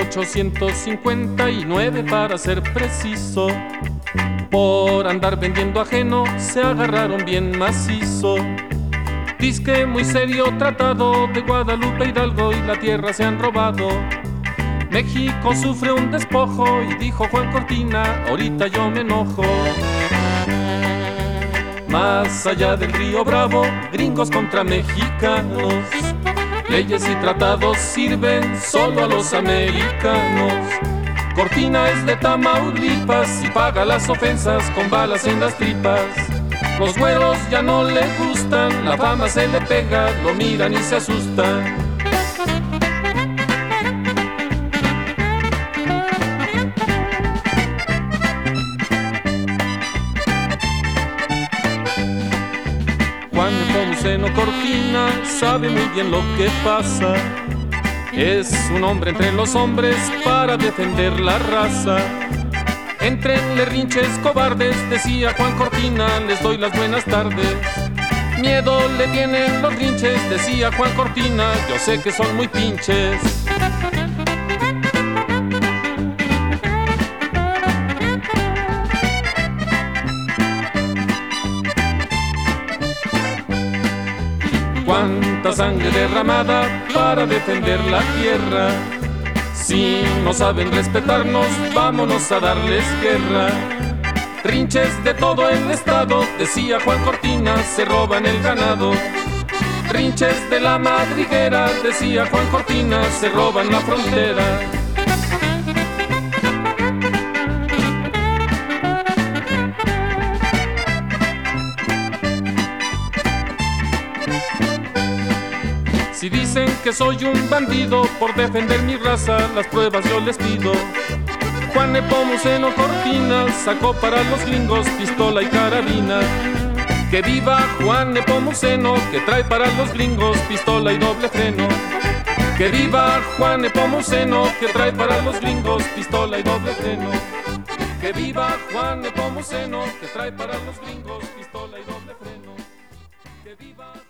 1859 para ser preciso. Por andar vendiendo ajeno se agarraron bien macizo. Disque muy serio tratado de Guadalupe Hidalgo y la tierra se han robado. México sufre un despojo y dijo Juan Cortina, ahorita yo me enojo. Más allá del río Bravo, gringos contra mexicanos. Leyes y tratados sirven solo a los americanos. Cortina es de Tamaulipas y paga las ofensas con balas en las tripas. Los güeros ya no le gustan, la fama se le pega, lo miran y se asustan. Juan Nepomuceno Cortina sabe muy bien lo que pasa. Es un hombre entre los hombres para defender la raza. Entrenle rinches cobardes, decía Juan Cortina, les doy las buenas tardes. Miedo le tienen los rinches, decía Juan Cortina, yo sé que son muy pinches. Cuánta sangre derramada para defender la tierra. Si no saben respetarnos, vámonos a darles guerra. Rinches de todo el estado, decía Juan Cortina, se roban el ganado. Rinches de la madriguera, decía Juan Cortina, se roban la frontera. Si dicen que soy un bandido por defender mi raza, las pruebas yo les pido. Juan Nepomuceno Cortina sacó para los gringos pistola y carabina. Que viva Juan Nepomuceno, que trae para los gringos pistola y doble freno. Que viva Juan Nepomuceno, que trae para los gringos pistola y doble freno. Que viva Juan Nepomuceno, que trae para los gringos pistola y doble freno. Que viva